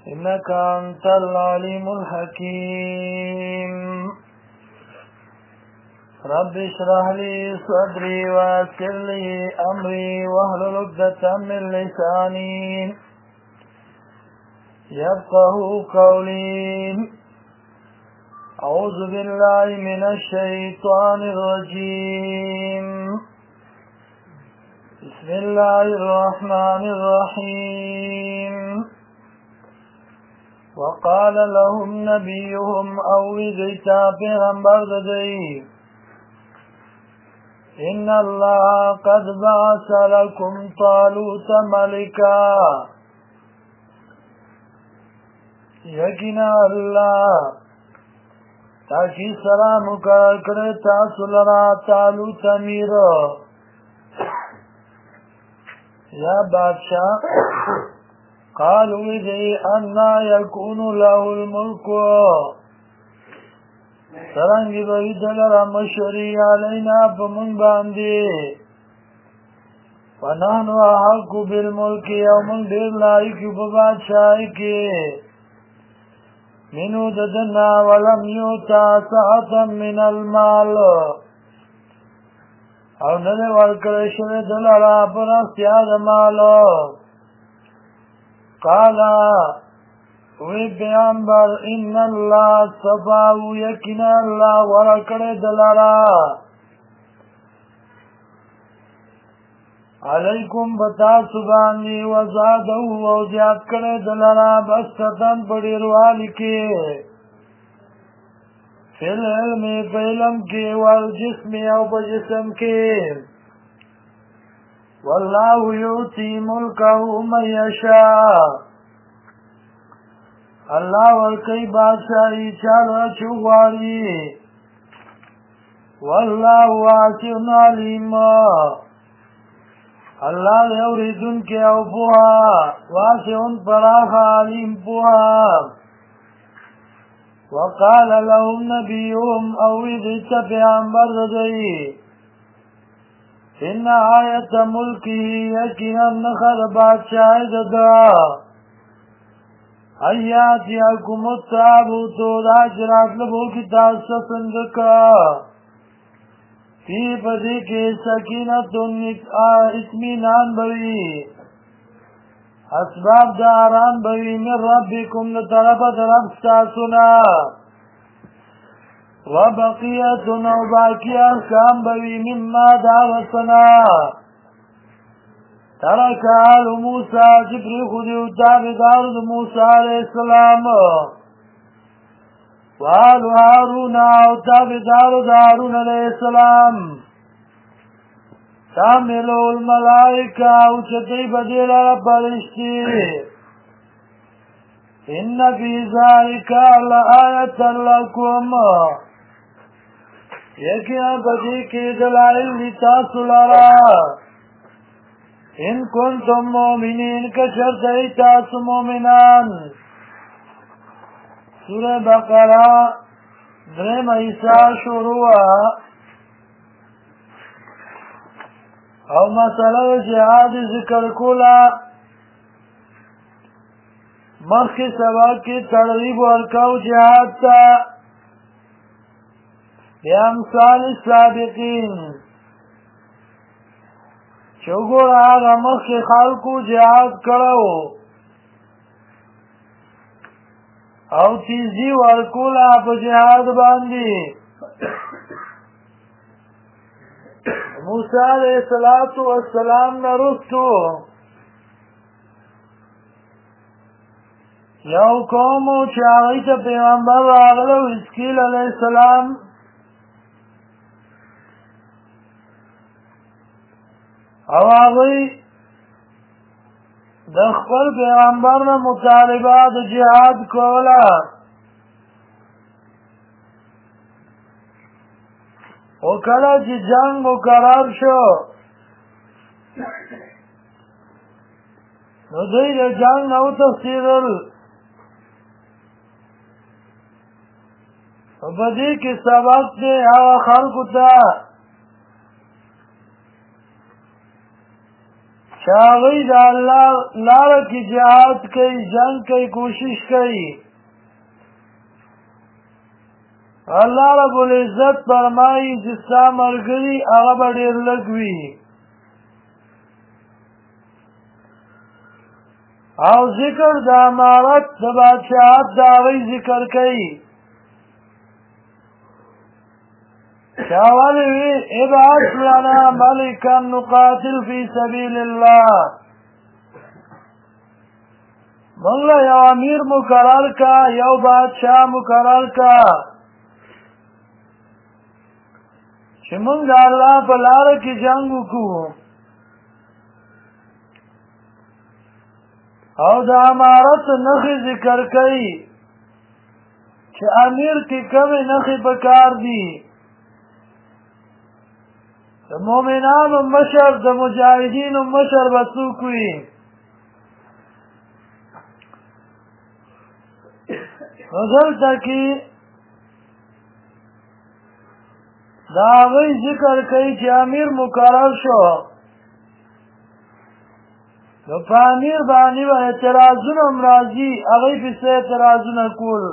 إنك أنت العليم الحكيم رب اشرح لي صدري ويسر لي أمري واحلل عقدة من لساني يفقهوا قولي أعوذ بالله من الشيطان الرجيم بسم الله الرحمن الرحيم وقال لهم نبيهم اوذيتا پیغمبر ددی ان الله قد بعث لكم طالوت ملكا یقینا الله تاکی سلام کرے تاسو لرا طالوت امیر یا بادشاہ قالوا ذي أنا يكون له الملك سرنگی بید لرا مشری علینا فمن باندی ونحن أحق بالملك يوم دیر لائکی ببادشاہی منو ددنا ولم يوتا سعتا من المال او نده ورکرشن دلرا پر استیاد مالو قال وی پیغمبر ان الله صفاو یقینا الله ورکړه دلارا علیکم بتا سبحانی وزادو او زیاد کړه دلارا بستن پډیروالی کې فل علم علم کې والجسم او بجسم کې والله يؤتي ملكه من يشاء الله ورکی بادشاہی چالا چوغاری والله واسع علیم الله یوریدن کے او پوها واسع فراخ علیم پوها وقال لهم نبيهم او اذ پیغمبر دئی ان آیت ملکی یقینا نخر بادشاہ ددا ایاتیکم التابوت راجرات لبو کی تاسو سندکا فی پدی کے سکینت اطمینان بوی اسباب داران بوی من ربکم لطرف طرف ساسنا وبقیت و باقی احکام بوی مما دعوتنا ترک آل موسیٰ جبری خودی و تابدار موسیٰ علیہ السلام وآل هارون و تابدار هارون علیہ السلام تعملو الملائکہ و چتی بدیل رب رشتی ان فی ذالک لآیت لکم یقینا بدی کی دلائل لتاسو لرا ان کنتم مومنین کشرط ایتاسو مومنان سورہ بقرہ درم عیسیٰ شروع او مسئلہ جہاد ذکر کولا مخی سبق کی ترغیب ورکو جہاد تا بامثال السابقین چوگور آغا مخی خلقو جہاد کرو او تیزی ورکولا پا جہاد باندی موسیٰ علیہ السلام نرستو یو قومو چاگیت پیغمبر آغلو اسکیل علیہ السلام او آغی د خپل پیغمبر نه مطالبه د جهاد کوله او کله چې جنگ مقرر شو نو دوی د جنگ نه وتښتېدل او په دې کې سبق دی هغه خلکو ته شاغی دا اللہ لارا کی جہاد کئی جنگ کئی کوشش کئی اللہ رب العزت فرمائی جسا مرگری اغا ډیر لگوی او ذکر دا امارت دا بادشاہت دا غی ذکر کئی شاولی وی ابعث لنا ملکا نقاتل فی سبیل اللہ منگلا یو امیر مقرر کا یو بادشاہ مقرر کا چه منگ دا اللہ پا لار کی جنگو کو او دا امارت نخی ذکر کئی چه امیر کی کمی نخی پکار دی دا مومنان و مشر دا مجاہدین و مشر بسوکوی نظر تکی دا آغای ذکر کئی چه امیر مقرر شو دا پا امیر بانی و اعتراضون امراضی آغای پیسے اعتراضون کول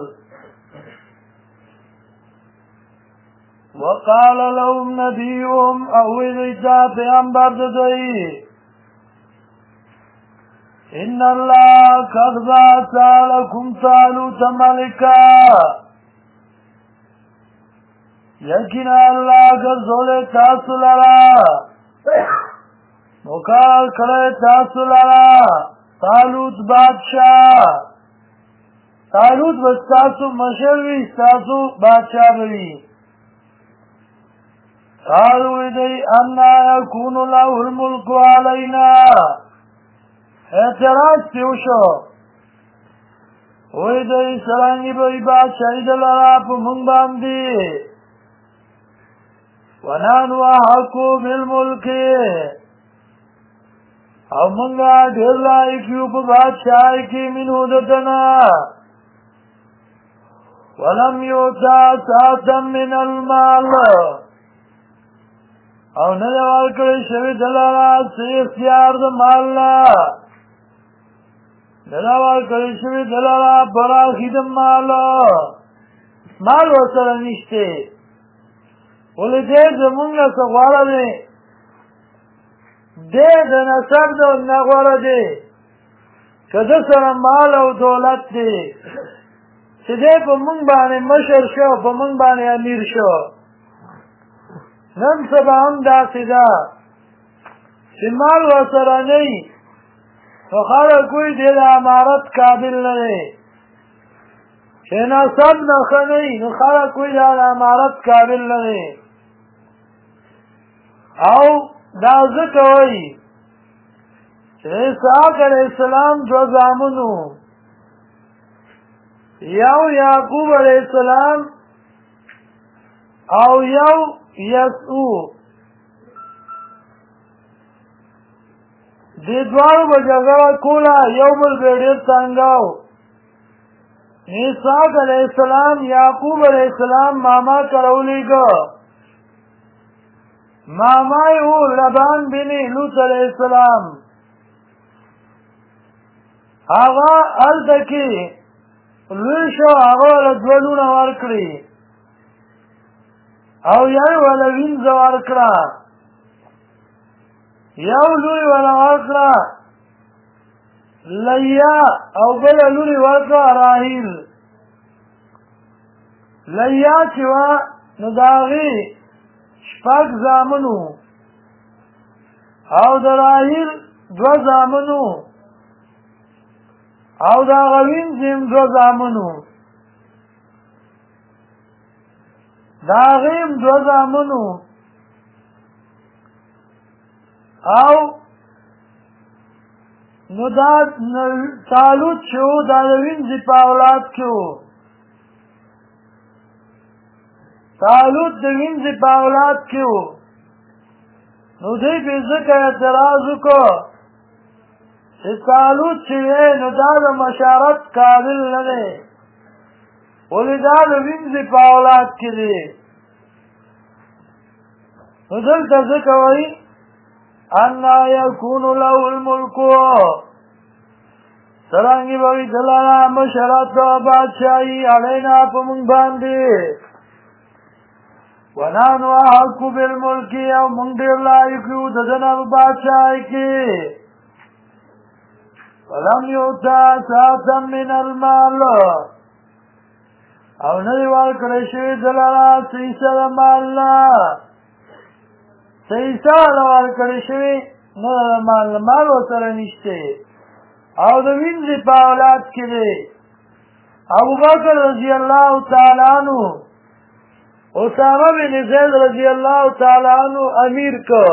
وقال لهم نبيهم اوید ایتا پیغمبر ددئی ان اللہ قد بعث لکم طالوت ملکا یقینا اللہ گرزول تاسو لرا مقرر کرے تاسو لرا طالوت بادشاہ طالوت بس تاسو مشروی تاسو بادشاہ بوی قالوا دی انا یکون له الملک علینا اعتراض تیوشو وی دی سرانگی بی بادشاہی دلارا پا منگ باندی ونانو احقو بالملک او منگا دیر لائکیو پا بادشاہی کی منو دتنا ولم یوتا ساتا من المال او ندوال کلی شوی دلارا سی اختیار دا مالنا ندوال کلی شوی دلارا براخی دا مالا مال وصل نشتے ولی دے زمونگا سغوارا دے دے دا نصب دا نغوارا دے کده سر مال او دولت دے چه دے پا منگ بانے مشر شو پا منگ بانے امیر شو نن سبا هم داسې ده چې مال ورسره نه وي نو خلک وایي دی د امارت قابل نه دی چې نسب نه ښه نه وي نو خلک وایي دا د امارت قابل نه دی او دا ځکه وایي چې اسحاق علیه السلام دوه زامن وو یو یعقوب علیه السلام او یو یسو دی دوارو با جگه کولا یو بل بیڑیر تانگاو اسحاق علیہ السلام یعقوب علیہ السلام ماما کرولی گا مامای او لبان بنی لوط علیہ السلام آغا التکی لوشو آغا لدولون ورکلی او یو ولا وینځ ورکړه یو لوی ولا ورکړه لیا او بل لوی ورکړه راهیل لیا چې وا نو داغي شپږ زامنو او د راهیل دو زامنو او دا غوین زم دو زامنو دا غیم دو زامنو او نو دا طالوت شو دا وینځي په اولاد کې طالوت د وینځي په اولاد کې نو دوی په ځکه اعتراض وکړ چې طالوت چې نو دا د مشارت قابل نه دی ولی دا د وینځي په اولاد کې دی نو دلته ځکه وایي انا یکون له الملک سرانگی بوی دلانا مشرت و بادشاہی علینا پمونگ باندی ونانو احقو بالملکی او مونگ دیر لائکیو ددنا بادشاہی کی ولم یوتا ساتا من المال او ندی والکرشوی دلانا سیسا دا مالنا سیسا دا والکرشوی ندی دا مالنا مالو سر نشتے او دا وینزی پا اولاد کدے ابو بکر رضی اللہ تعالی عنہ اسامہ بن زید رضی اللہ تعالی عنہ امیر کو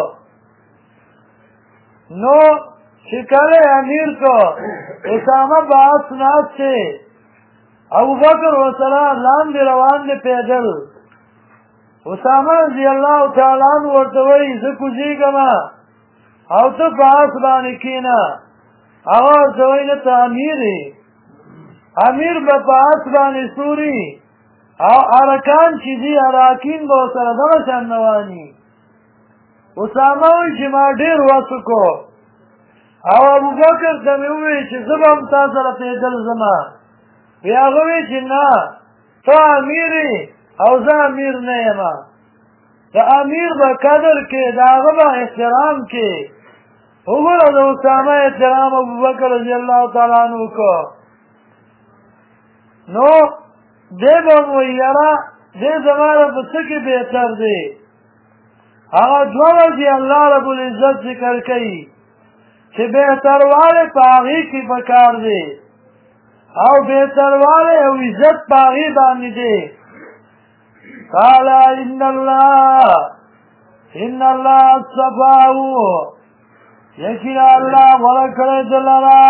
نو شکل امیر کو اسامہ باس ناس سے ابو بکر و سلام لان دی روان دی پیدل اسامہ رضی اللہ تعالی عنہ ورطوئی زکو زیگما او تا باس بانی کینا آغاز دوینتا امیری امیر با باس بانی سوری او ارکان چیزی اراکین با سردمشان نوانی اسامہ وی چی ما دیر واسکو او ابو بکر تمیوی چی زبم تاثر پیدل زما بیاغوی چی نا تو امیری او زا امیر نیما دا امیر با قدر کے دا غبا احترام کے اوگر دا اسامہ احترام ابو بکر رضی اللہ تعالیٰ عنہ کو نو دے بمو یرا دے زمانہ بسکی بہتر دے اگا دو رضی اللہ رب العزت ذکر کئی چھ بہتر والے پاغی کی بکار دے او بہتر والے او عزت پاغی بانی دے قالا ان اللہ اصفاہو یقین اللہ ورکر دلرا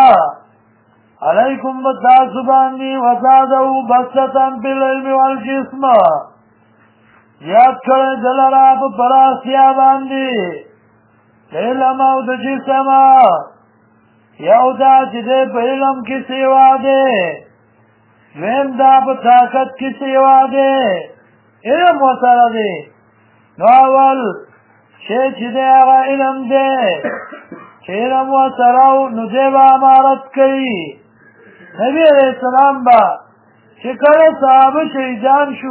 علیکم بتاسبانی وزادو بسطن بالعلم والجسم یاد کرے دلرا پراسیا باندی علم او د جسم یو دا چې دے پا علم کی سیوا دے ویم دا پا طاقت کی سیوا دے علم و سر دے نو اول شے چې دے آغا علم دے چه علم و سراو نو دے با امارت کئی نبی علیہ السلام با شکر صحابه شهیدان شو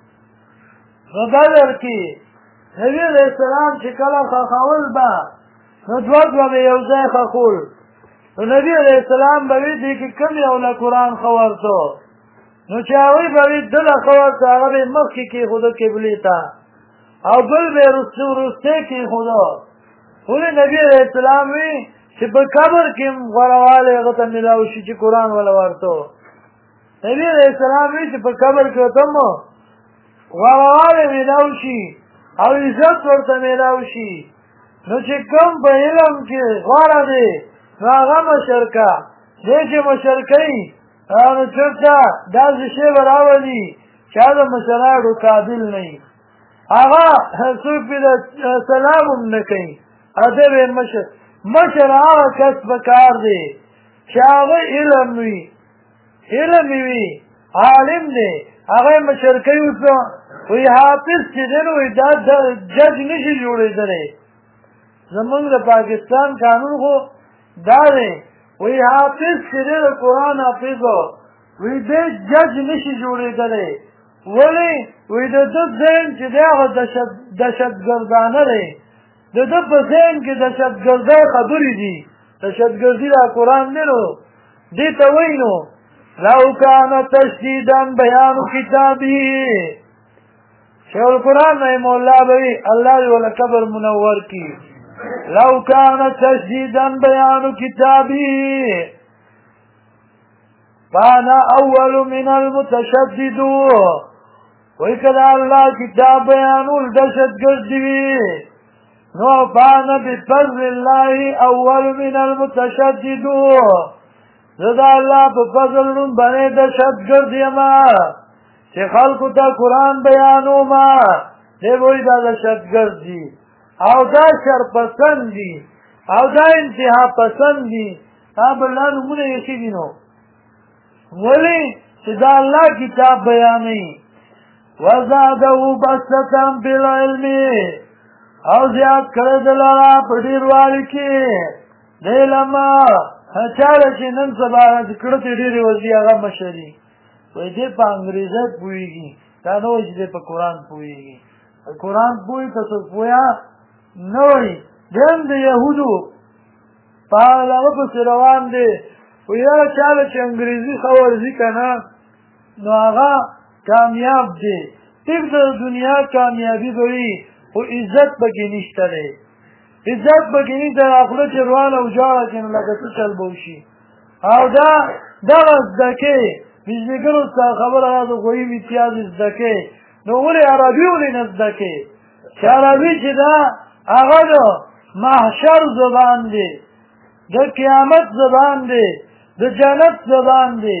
نو بدر کی نبی علیہ السلام شکر خخول با نو دوت با بیوزای خخول نو نبی علیہ السلام باوی دی که کم یولا قرآن خورتو نو چاوی باوی دل خورتو آغا بی مخی کی خودو کبلی تا او بل بی رستے کی خودو خولی نبی علیہ السلام وی چه پا قبر کم غروالی غتا ملاوشی چه قرآن والا ورطو نبی علیہ السلام وی چه پا قبر کتم غروالی ملاوشی او عزت ورطا ملاوشی نو چه کم پا علم که غارا دی نو آغا مشرکا دی چه مشرکی نو چرتا داز شیبر آولی چه دا مشرارو قابل نئی آغا سوک پی دا سلامم نکی ادب مشر آغا کس بکار دے چاغ علم وی عالم دے آغا مشر کئی اسو وی حافظ چی دن وی دا جج نشی جوڑے دنے زمان دا پاکستان قانون خو دا دے وی حافظ چی دن قرآن حافظو وی دے جج نشی جوڑے دنے ولی وی دا دد زین چی دے آغا دشت گردانه دے د د په ذهن کې دهشتګردۍ خبرې دي دهشتګردي دا قرآن دی نو دې ته وایي نو لو کان تشدیدا بیان کتابی شیخ القرآن رحمه الله به وي الله دې وله قبر منور کړي لو کان تشدیدا بیان کتابی فانا اول من المتشدد وایي که د الله کتاب بیانول دهشتګردي وي نو فانا بفضل الله اول من المتشدد زدا اللہ بفضل نم بنے دہشتگرد یما چه خلقو تا قرآن بیانو ما دے بوئی دا دہشتگرد دی او دا شر پسند دی او دا انتہا پسند دی تاب اللہ نمونه یکی دینو ولی چه دا اللہ کتاب بیانی وزادہو بسطا بالعلمی او زیاد کړی د لره په ډېروالي کې د علما چاله چې نن سبا کړه ته ډېرې وځي هغه مشري وایي دې په انګریزي پوهېږي دا نه وایي چې دې په قرآن پوهېږي په قرآن پوهې ته څوک پوهه نه وایي دیم د یهودو په هغه پسې روان دی وایي یاره چاله چې انګریزي ښه ورځي که نه نو هغه کامیاب دی ټیک د دنیا کامیابي به وي خو عزت پکې نشته دی عزت پکې نشته خوله چې روانه وجاړه کړي نو لکه څه چل به وشي او دغه زده کوې بجلیګرو ستا خبره ده د غویي امتیاز زده کوې نو ولې عربي ولې نه زده کوې چې عربي چې ده هغه د محشر زبان دی د قیامت زبان دی د جنت زبان دی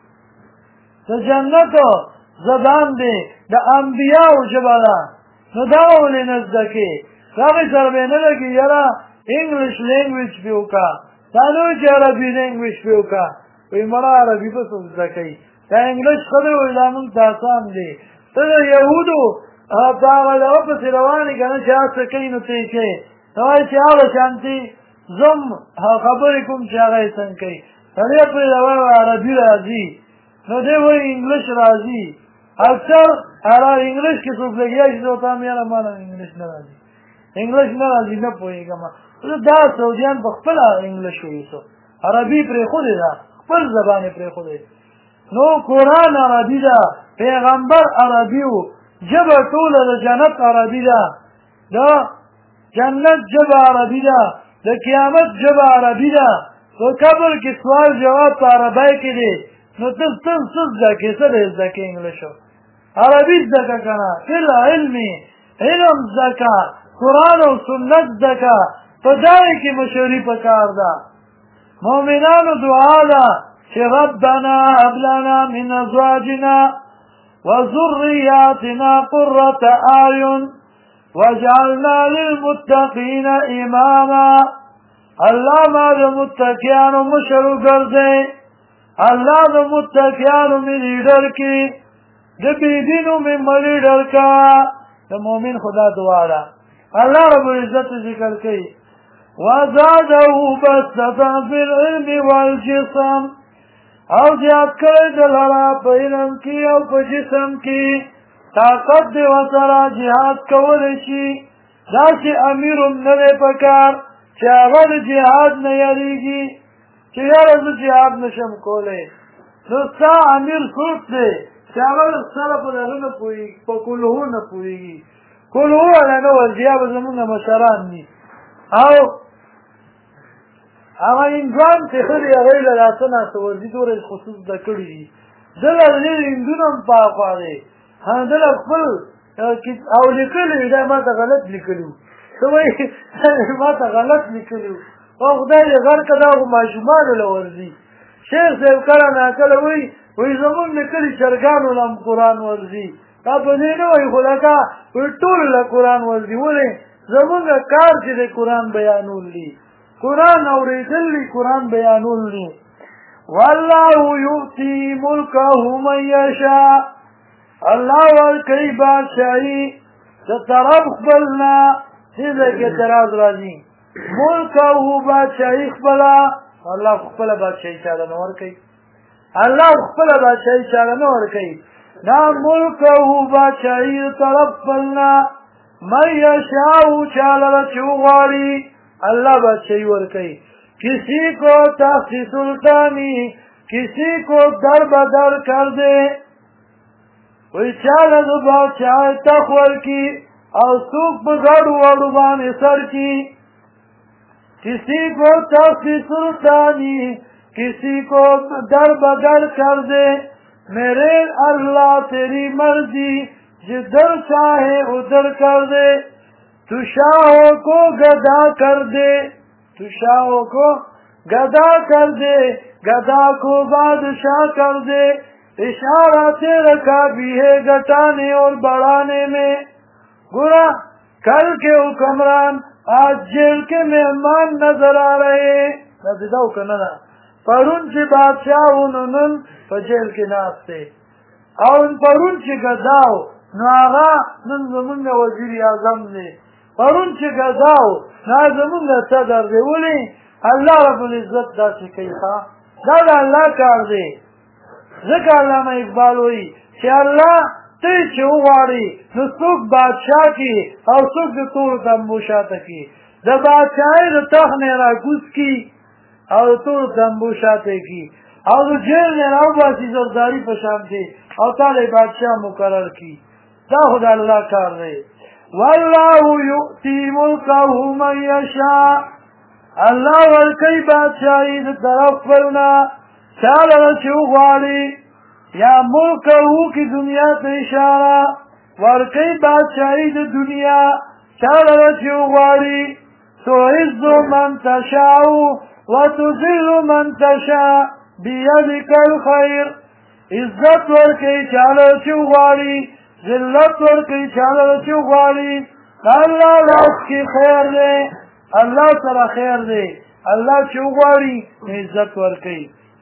د جنتو زبان دی د انبیاو ژبه ده نو دغه ولې نه زده کوې هغې سره به یې نه لګي یاره انګلیش لینګویج پې وکړه دا نه وایي چې عربي لینګویج پې وکړه وایي مړه عربي به څوک زده کوي دا انګلیش ښه دی وایي دا مونږ ته اسان دی ته د یهودو په هغه دغه پسې روان یې که نه چې هغه څه کوي نو ته یې کوې ته وایي چې هغه شانتې زم خبرې کوم چې هغه یې څنګه کوي سړی پرې وایي عربي راځي نو دی وایي انګلیش راځي اکثر انګلیش کې څوک لګیا شي ته ورته یاره ما نه انګلیش نه راځي انګلیش نه راځي نه پوهېږم دا سعودیان په خپله انګلیش ویسو عربي پرېښودې ده خپل زبان یې پرېښودې نو قرآن عربي ده پیغمبر عربي و ژبه ټوله د جنت عربي ده د جنت ژبه عربي ده د قیامت ژبه عربي ده په قبر کې سوال جواب په عربی کې دی نو ته څه زده کړې څه به یې زده کړې انګلیشو عربي زده کړه که نه فی العلم علم زده کړه قرآن او سنت زده کړه په دغې کې مشوري پکار ده مؤمنانو دعا ده چې ربنا هب لنا من ازواجنا وذرياتنا قرة اعین واجعلنا للمتقین اماما الله ما د متقیانو مشر وګرځئ الله د متقیانو مې لیډر کړي د بېدینو مې مه لیډر کړه د مؤمن خدا دعا ده الله رب العزت ذکر کوي وزاده بسطة في العلم والجسم او زیات کړی د لره په علم کې او په جسم کې طاقت دی ورسره جهاد کولی شي داسې امیر هم نه دی پکار چې هغه د جهاد نه یریږي چې یاره زه جهاد نشم کولی نو ستا امیر څوک دی چې هغه سره په دغه نه پوهېږي په کلهو نه پوهېږي کلهو والا نه ورځي یا به زمونږ مشران دي او هغه هندوان چې ښه دي هغوی له لاسه ناسته ورځي دومره خصوص زده کړي دي دله ډېر هندونه هم پاخوا دی دله خپل او لیکلي وي دا ما ته غلط لیکلي وو ته وایي ما ته غلط لیکلي وو او خدای دې غر که دا خو ماشومانو له ورځي شیخ صاحب کله ناکله وایي زمونږ د کلي چرګانو له هم قرآن ورځي دا په دې نه وایي خو لکه ټولو له قرآن ورځي ولې زمونږ کار چې دی قرآن بیانول دي قرآن اورېدل دي قرآن بیانول دي والله یؤتي ملکه من یشاء الله ورکوي بادشاهي د طرف خپل نه دې ځای کې اعتراض راځي ملکه بادشاهي خپله الله خپله بادشاهي چاله نه ورکوي الله خپله بادشاهي چاله نه ورکوي دا ملکه بادشاهي د طرف خپل نه من یشاء چاله به چې وغواړي اللہ بادشاہی ورکئی کسی کو تخت سلطانی کسی کو در بدر کر دے وی چالد بادشاہ تخور کی اور سوک بگڑ وڑبان سر کی کسی کو تخت سلطانی کسی کو در بدر کر دے میرے اللہ تیری مرضی جدھر چاہے ادھر کر دے تو شاہوں کو گدا کر دے تو شاہوں کو گدا کر دے گدا کو بادشاہ کر دے اشارہ تیرا کا بھی ہے گھٹانے اور بڑھانے میں گرا کل کے حکمران آج جیل کے مہمان نظر آ رہے پرون سے بادشاہ انہوں پر جیل کے ناستے اور پرون سے گداؤ نو آغا نن زمونږ وزیر اعظم دی پرون چې ګزاو دا زمونږ صدر دی ولې الله رب العزت داسې کوي دا د الله کار دی ځکه علامه اقبال وایي چې الله ته چې وغواړي نو څوک بادشاه کي او څوک د تورو تمبو شاته کي د بادشاهۍ د تخت نه راکوز کي او د تورو تمبو شاته کي او د جیل نه راوباسي زرداري په شان دی او تاله بادشاه مقرر کی دا خو د الله کار دی والله یؤتی ملکه من یشاء الله ورکی بادشاهی د طرف خپلنا چاله چې وغواړي یا ملکه کی دنیا ته اشاره ورکی بادشاهی د دنیا چاله چې وغواړي تعز من تشاء وتذل من تشاء بیدک الخیر عزت ورکی چاله چې وغواړي ذلت ورکی چاله چې وغواړي الله لاس کې خیر دی الله سره خیر دی الله چې وغواړي عزت ورکی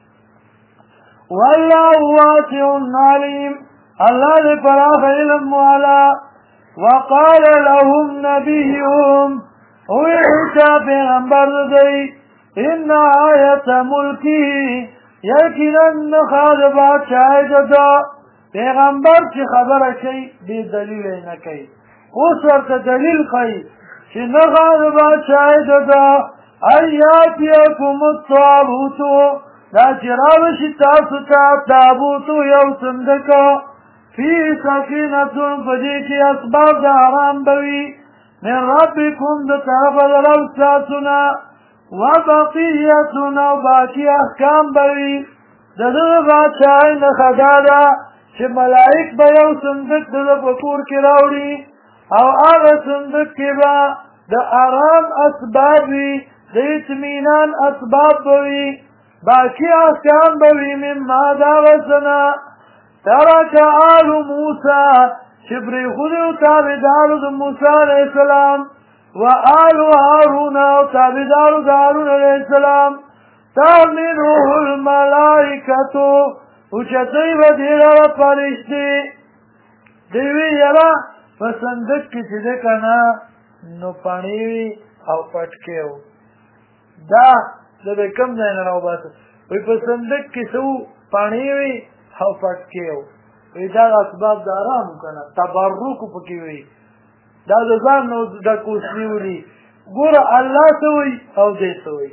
والله واسع علیم الله دې پراخ علم والا وقال لهم نبيهم او عیسی پیغمبر دی ان آیت ملکی یقینا خاد بادشاہ دا پیغمبر چې خبره کوي بې دلیل نه کوي اوس ورته دلیل کوي چې نه خاد بادشاہ دا ایاتیکم الطابوت دا چې راوشي تاسو ته تابوت یو صندوق فی سکینة په دې کې اسباب د آرام بوي من ربکم د طرفه د رب ستاسو نه وبقیتنا باقی احکام بوي د دغه بادشاهۍ نښه دا ده چې ملائک به یو صندوق د ده په کور کې راوړي او هغه صندوق کې به د آرام اسباب وي د اطمینان اسباب به وي باقی احکام به وي مما د هغه څه نه ترک آل موسی چې پرېښودي وو تابعدارو د موسی علیه السلام وآل هارون او تابعدارو د هارون علیه السلام تحمله الملائکة اوچتوی به دې لره فرشتې دوی وی یاره په صندوق کې چې دی که نه نو پاڼې وي او پټکې وو دا زه به کوم ځای نه راوباسم وایي په صندوق کې څه وو پاڼې وي او پټکې وو وایي دا اسباب د آرام که نه تبرک پکې وي دا د ځان نو ډک اوسني وړي ګوره الله څه وایي او دی څه وایي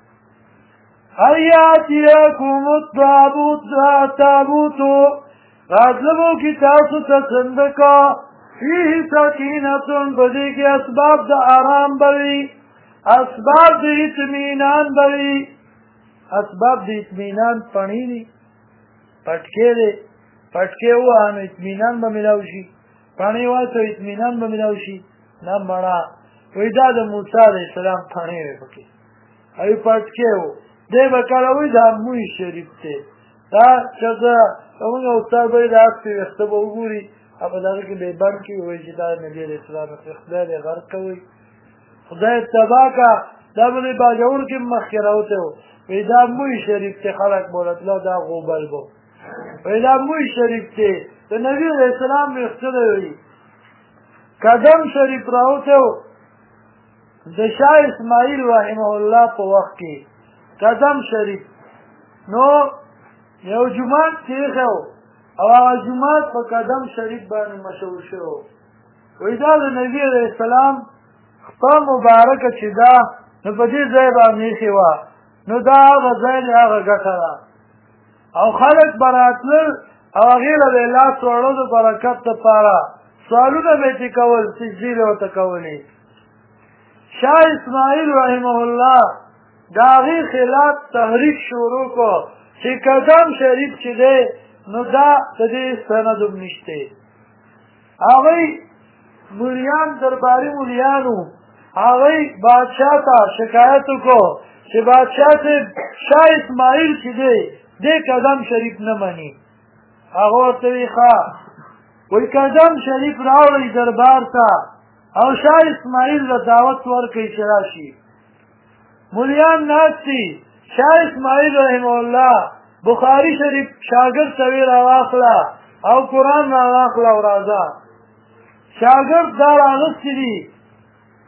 ایاتیکم التابوت راتلبو کی تاسو ته صندوق فیه سکینة په دې کې اسباب د آرام بوي اسباب د اطمینان بوي اسباب د اطمینان پڼې دي پټکې دی پټکې ووهه نو اطمینان به میلاو شي پڼې واچو اطمینان به میلاو شي نه مړه وایي دا د موسی علیه السلام پڼې وې پکې او پټکې وو دی به کله وایي دا موی شریف دی دا چې زه زمونږ استاد به یې د هغې ویښته به وګوري او په دغه کې به یې بند کړي وایي چې دا نبي علیه السلام خدای دې غرق کوي خدای تباه که دا به دې باجوړ کې مخکې راوتی و وایي دا موی شریف دی خلک بوله تله دا غوبل به وایي دا موی شریف دی د نبي علیه السلام ویښته دی وایي قدم شریف راوتی و د شاه اسماعیل رحمه الله په وخت کې قدم شریف نو یو جومات تیښی و او هغه جومات په قدم شریف باندې مشهور شوی و وایي دا د نبي علیه السلام خپه مبارکه چې ده نو په دې ځای باندې ایښې وه نو دا هغه ځای دی هغه ګټه ده او خلک به راتلل او هغې له به یې لاس وړلو د برکت دپاره سوالونه به یې ترې کول سجدې به ورته کولې شاه اسماعیل رحمه الله د هغې خلاف تحریک شروع کړو چې قدم شریف چې دی نو دا د دې سند هم نشته هغوی مولیان درباري مولیانو هغوی بادشاه ته شکایت وکړو چې بادشاه صاحب شاه اسماعیل چې دی دې قدم شریف نه مني هغه ورته وایي ښه وایي قدم شریف راوړئ دربار ته او شاه اسماعیل له دعوت ورکړئ چې راشي مولیان ناست دي شاه اسماعیل رحمه الله بخاري شریف شاګرد ته ویې راواخله او قرآن راواخله او راځه شاګرد دا راغستي دي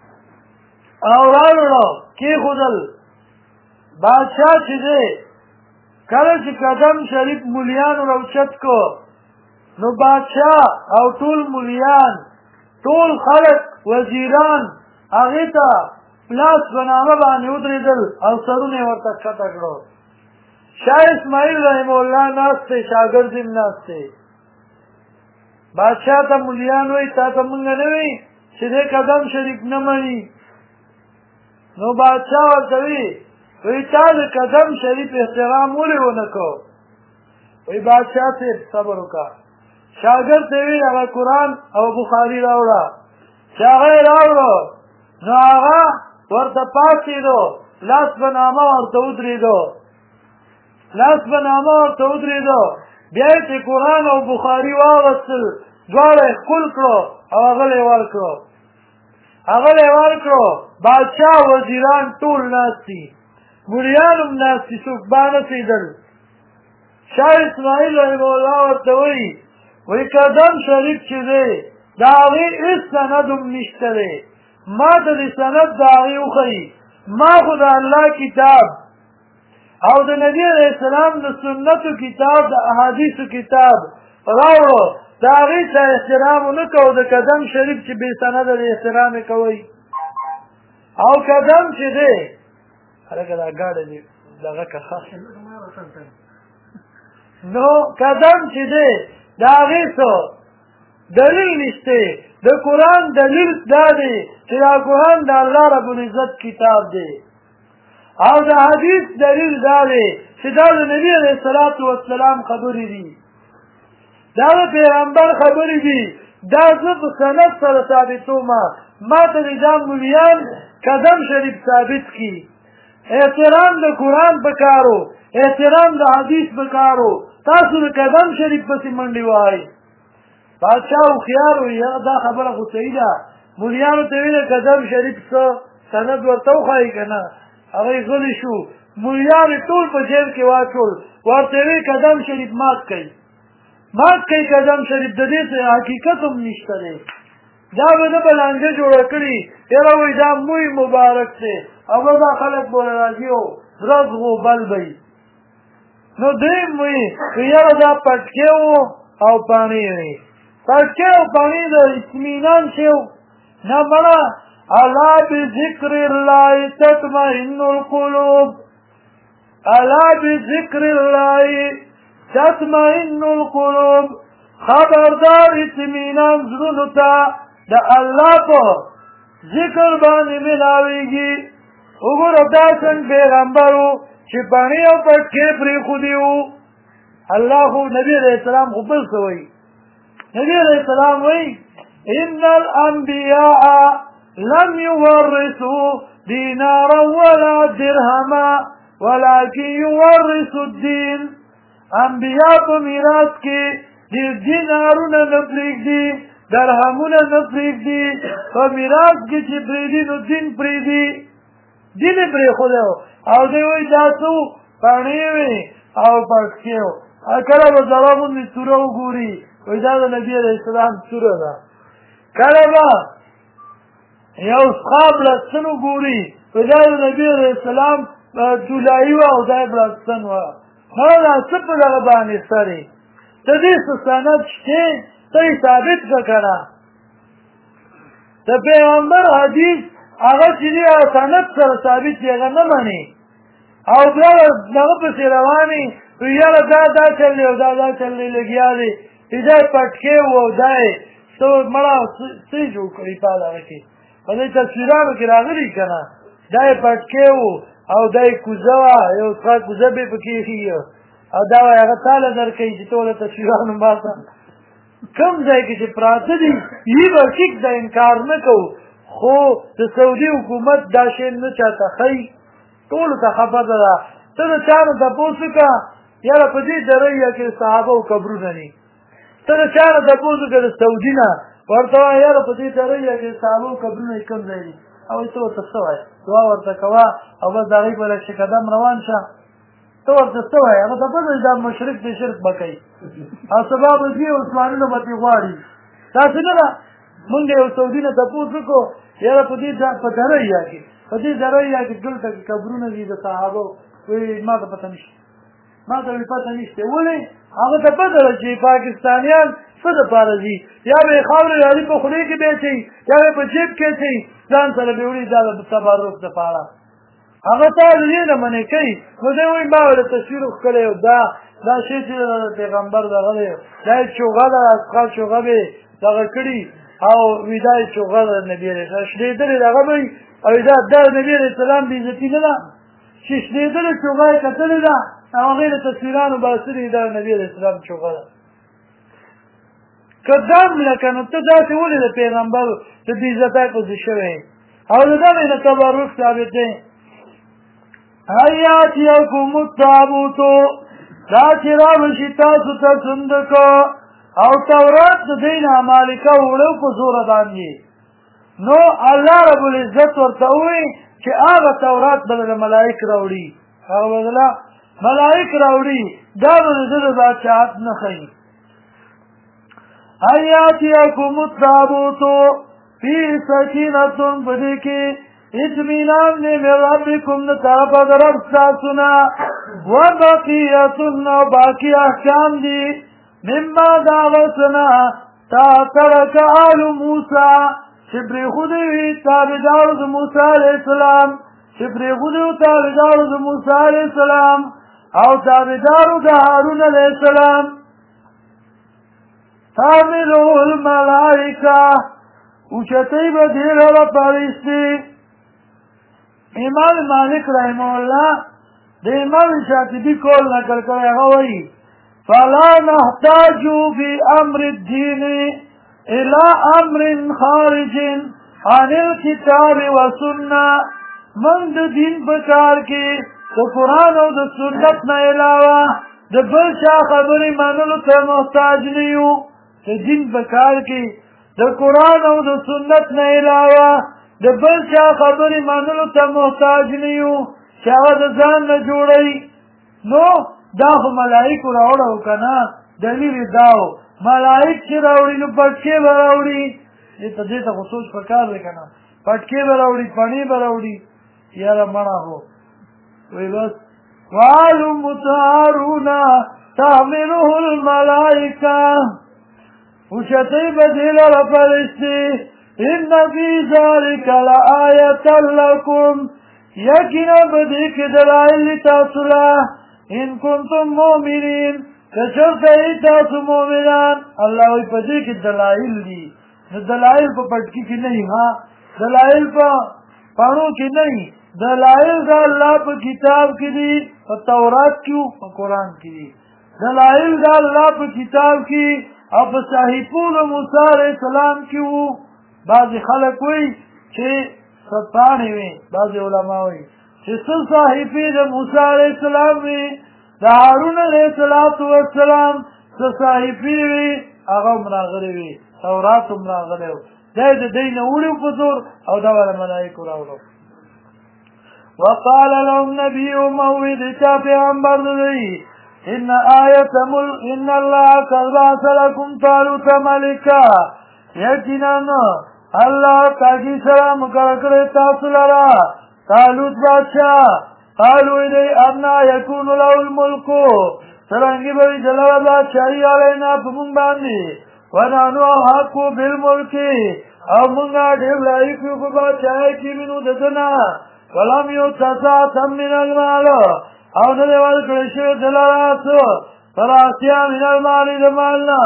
او راوړو کېښودل. بادشاه چې دی کله چې قدم شریف مولیانو راوچت کو نو بادشاه او ټول مولیان ټول خلق وزیران هغې ته پلاس په نامه باندې ودرېدل او سرونه یې ورته ښکته کړو. شاه اسماعیل رحمه الله ناست دی، شاګرد یې ناست دی. بادشاه ته مولیان وایي تا ته مونږ نه وایي چې دی قدم شریف نه مني. نو بادشاه ورته وایي تا د قدم شریف احترام ولې ونه کو؟ وایي بادشاه صاحب صبر وکړه. شاګرد ته وایي هغه قرآن او بخاري راوړه. چې هغه یې راوړو نو هغه ورته پاڅېدو، لاس په نامه ورته ودرېدو، بیا یې چې قرآن او بخاري واغوستل دواړه یې ښکل کړو او هغه له یې ورکړو. بادشاه وزیران ټول ناست دي، مولیان هم ناست دي، څوک بانڅېدل. شاه اسماعیل رحمه الله ورته وایي قدم شریف چې دی د هغې هېڅ سند هم نشته دی، ما ته د سند د هغې وښیي. ما خو د الله کتاب او د نبي علیه السلام د سنتو کتاب د احادیثو کتاب راوړو، د هغې ته احترام ونه کوو، د قدم شریف چې بې سنده دی احترام یې کوئ. او قدم چې دی هلکه دا ګاډی دی دغه که نو قدم چې دی د هغې څه دلیل نشته. د قرآن دلیل دا دی چې دا قرآن د الله رب العزت کتاب دی، او د حدیث دلیل دا دی چې دا د نبي علیه السلام خبرې دي، دا د پیغمبر خبرې دي. دا زه په سند سره ثابتوم، ما ته د دا مولیان قدم شریف ثابت کړي. احترام د قرآن پکارو، احترام د حدیث پکارو، تاسو د قدم شریف پسې منډې وهئ. بادشاه هوښیار وي دا خبره خو صحیح ده. مولیانو ته ویل قدم شریف څه سند ورته وښایي که نه، هغوی غلي شو، مولیان یې ټول په جیب کې واچول، ورته ویل قدم شریف مات کوي قدم شریف. د دې څه حقیقت هم نشته دی، دا به نه به لانجه جوړه کړي، یاره وایي دا موی مبارک دی او به دا خلک به راځي او رز غوبل به وي. نو دویم وایي یاره دا پټکې و او پاڼې وي، پټکې او پاڼې د اطمینان شی و نه مړه. الا بذکر الله تطمئن القلوب، الا بذکر الله تطمئن القلوب، خبردار اطمینان زړونو ته د الله په ذکر باندې ملاویږي. وګوره دا څنګه پیغمبر و چې پاڼې او پټکې پرېښودي وو. الله خو نبي علیه السلام خو بل څه وایي، نبي علیه السلام وایي ان الانبیاء لم یورثوا دینارا ولا درهما ولکن یورثوا الدین. انبیاء په میراث کې دینارونه نه پرېږدي، درهمونه نه پرېږدي، په میراث کې چې پرېږدي نو دین پرېږدي، دین یې پرېښودی او دی وایي دا څه و پاڼې وې او پټکې و. کله به زړه غوندې توره وګوري وایي دا د نبي علیه السلام توره ده، کله به یو سخاب لستن وګوري وایي دا د نبي علیه السلام جولایي وه او دا یې بلستن وه. هغه دا څه په دغه باندې سرې د دې څه سند شته ته یې ثابت کړه که نه. د پیغمبر حدیث هغه چې دی هغه سند سره ثابت دی هغه نه مني او بیا دغه پسې روانې یاره دا چل دی او دا چل دی لګیا دی، دا یې پټکې و او دا یې څه مړه څه یې جوړ کړي په هغه کې په دې تصویرانو کې راغلي که نه، دا یې پټکې و او دا یې کوزه وه، یو څه کوزه به یې پکې ایښي او دا وایي هغه تاله درکوي چې ته له تصویرانو باسه. کوم ځای کې چې پراته دي یې به ټیک ده انکار نه کوو، خو د سعودي حکومت دا شی نه چاته ښیي، ټولو ته خبره ده. ته د چا نه تپوس وکړه یاره په دې دریا کې صحابه او قبرونه دي، ته د چا نه تپوس وکړه د سعودي نه ورته وایه یاره په دې دریا کې صحابه او قبرونه کوم ځای دي، او ته ورته څه وایې دعا ورته کوه او بس د هغوی په نقش قدم روان شه. ته ورته څه وایې هغه ته پته دا مشرک دی شرک به کوي او سبا به ځي عثمانونه به ترې غواړي. داسې نه ده مونږ یو سعودي نه تپوس وکړو یاره په دې په دریا کې په دې ذریا کې دلته قبرونه دي د صحابه وایي ما ته پته نشته ما ته پته نشته ولې هغه ته پته ده چې پاکستانیان څه دپاره ځي یا به یې خاورې راځي په خولې کې به یې اچوي یا به یې په جیب کې اچوي ځان سره به وړي دا د تبرک دپاره هغه تا دې نه منې کوي نو دی وایي ما ورته تصویر ښکلی و دا شی چې د پیغمبر دغه دی دا یې چوغه ده اصحاب چوغه به یې دغه کړي او وي دا یې چوغه ده نبي علیه السلام شلېدلې دغه به وي او دا نبي علیه السلام بېعزتي نه ده چې شلېدلې چوغه یې کتلې ده او هغې د تصویرانو باسلې دا نبي علیه السلام چوغه ده که دام لکه نو ته داسې ولې د پیغمبر د بېعزتی پسې شوی او د دغې نه تبرک ثابت دی ایاتیکم التابوتو دا چې رابشي تاسو ته صندوق او تورات د دوی نه مالکه وړو په زوره باندې نو الله رب العزت ورته ووایي چې هغه تورات به د ملایک راوړي هغه به د ملایک راوړي دا به د ده د بادشاهت نه ښیي ایاتیکم التابوتو فی سکینة په دې کې اطمینان دی من ربکم د طرفه د رب ستاسو نه وبقیة او باقي احکام دي مما د هغه څه نه ترک آل موسی چې پرېښودی وي تابعدارو د موسی علیه السلام چې پرېښودی وو تابعدارو د موسی علیه السلام او تابعدارو د هارون علیه السلام تحمله الملائکه اوچتۍ به دې لره فرښتې امام مالک رحمه الله د امام شاطبي قول نقل کړی هغه وایي فلا نحتاج في امر الدين الى امر خارج عن الكتاب والسنه من د دین په کار کې د قرآن او د سنت نه علاوه د بل چا خبرې منلو ته محتاج نه یو د دین په کار کې د قرآن او د سنت نه علاوه د بل چا خبرې منلو ته محتاج نه یو چې هغه د ځان نه جوړوي نو دا خو ملایکو راوړه که نه دلیل یې دا و ملایک چې راوړي نو پټکې به راوړي دې ته خو سوچ پکار دی که نه پټکې به راوړي پڼې به راوړي یاره مړه هو وایي بس وآل مطهرون تحمله الملائکه اوچتۍ به دې لره فرښتې ان فی ذلک لآیة لکم یقینا په دې کې دلایل تاسو له ان کنتم مؤمنین که چېرته یې تاسو مؤمنان الله وایي په دې کې دلایل دي نو دلایل په پټکي کې نه وي ها دلایل په پاڼو کې نه وي دلایل د الله په کتاب کې دي په تورات کې په قرآن کې دي دلایل د الله په کتاب کې او په صحیفو د موسی علیه السلام کې وو بعضې خلک وایي چې ستانې وي بعضې علما وایي چې څه صحیفې د موسی علیه السلام وي د هارون علیه السلام څه صحیفې وي هغه هم راغلې وي تورات هم راغلی و دی د دوی نه وړي په زور او دا والا ملایکو راوړو وقال لهم نبيهم او وی د چا پیغمبر د دوی ان الله قد بعث لكم طالوت ملکا یقینا الله تاکي سره مقرر کړی تاسو لره طالوت بادشاہ قالوا دی انا یکون له الملک څرنګه به وي د لره بادشاهي علینا په موږ باندې ونحن احق بالملک او موږ ډېر لایق یو په بادشاهۍ کې منو د ده نه ولم یؤت من المال او نه دی ورکړی شوی د لره څه فراسیا من المال د مال نه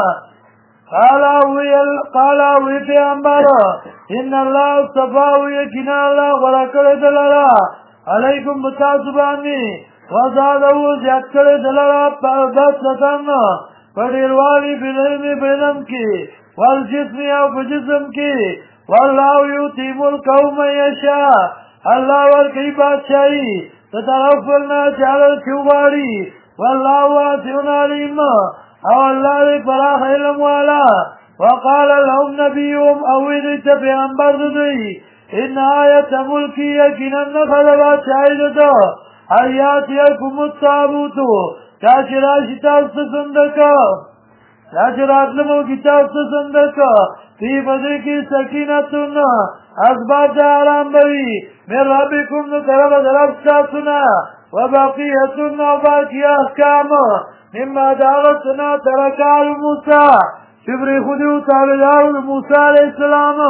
قال وی پیغمبر ان الله اصطفاه یقینا الله غوره کړی د لره علیکم بتاسو باندې وزاده زیات کړی د لره بسطن په ډېروالي بالعلم په علم کې والجسم او په جسم کې والله یؤتي ملکه من یشاء الله ورکوي بادشاهي د طرف نه چې هغه چې وغواړي والله واسع علیم او الله دې پراخ علم والا وقال لهم نبيهم او دې ته پیغمبر دوی ان آیت ملکی یقینا نفذ بادشاهي ده آیات یکم التابوت دا چې راشي تاسو صندوق دا چې راتلمو کتاب څه سندکا فی بدې کې سکینتون اسباب د آرام بوي من ربکم نو طرف د رب ستاسونه وبقیتون او باقی احکام مما دعوتنا ترکال موسی شبری خودیو تابدار موسی علیہ السلام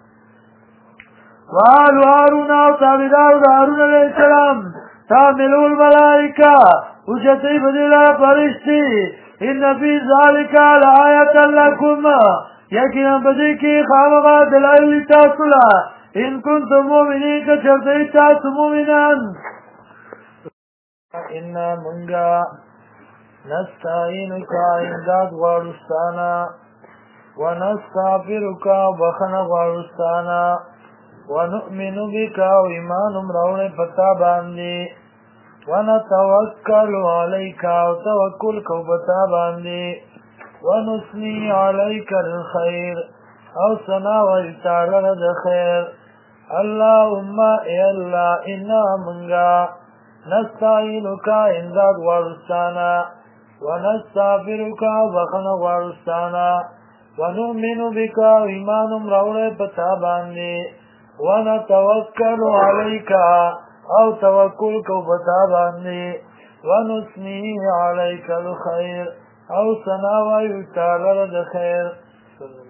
وآل هارون او تابدار هارون علیہ السلام تعملوا الملائکہ وجتی بدلا فرشتی ان فی ذالک لآیت لکم یقینا بدی کی خامغا دلائل تاسولا ان کنتم مومنین که چرتی تاسو مومنان انا منگا نستعینک امداد غوارستانا ونستغفرک بخن غوارستانا ونؤمن بک ایمان امرون پتا باندی ونتوکل علیک توکل کو پتا باندی ونثنی علیک الخیر او ثنا ویتعلن د خیر اللهم ای اللہ انا منگا نستعینک امداد غوارستانا ونستغفرک بخن غوارستانا ونؤمن بک ایمان امرون پتا باندی ونتوکل علیک او توکل کو پتا باندی ونثنی علیک الخیر او ثنا ویتعلن د خیر